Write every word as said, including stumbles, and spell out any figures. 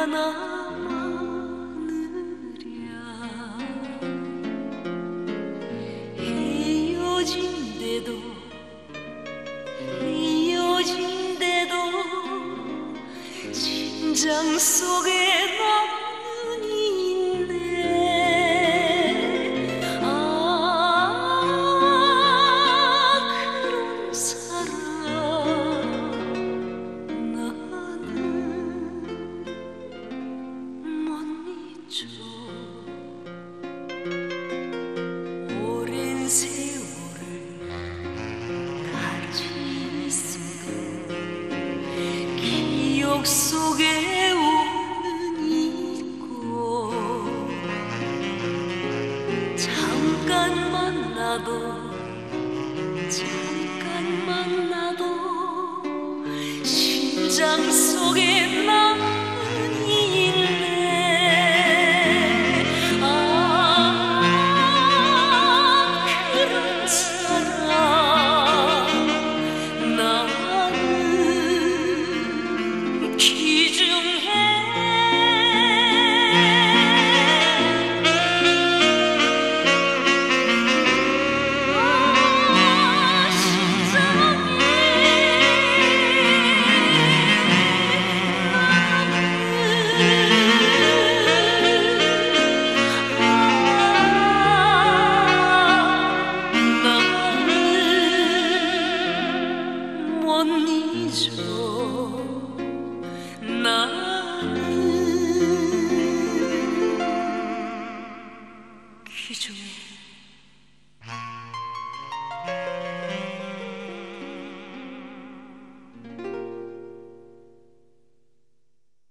많으랴. 헤어진대도 헤어진대도 심장 속에 나는 있네. 아, 그런 사람 나는 못 잊어. 오랜 세월을 같이 있어도 기억 속에 우는 있고, 잠깐 만나도 잠깐 만나도 심장 속에 나는 있네. 아, 그런 사람 나는 귀중해. 못 잊어. 나는 귀중해.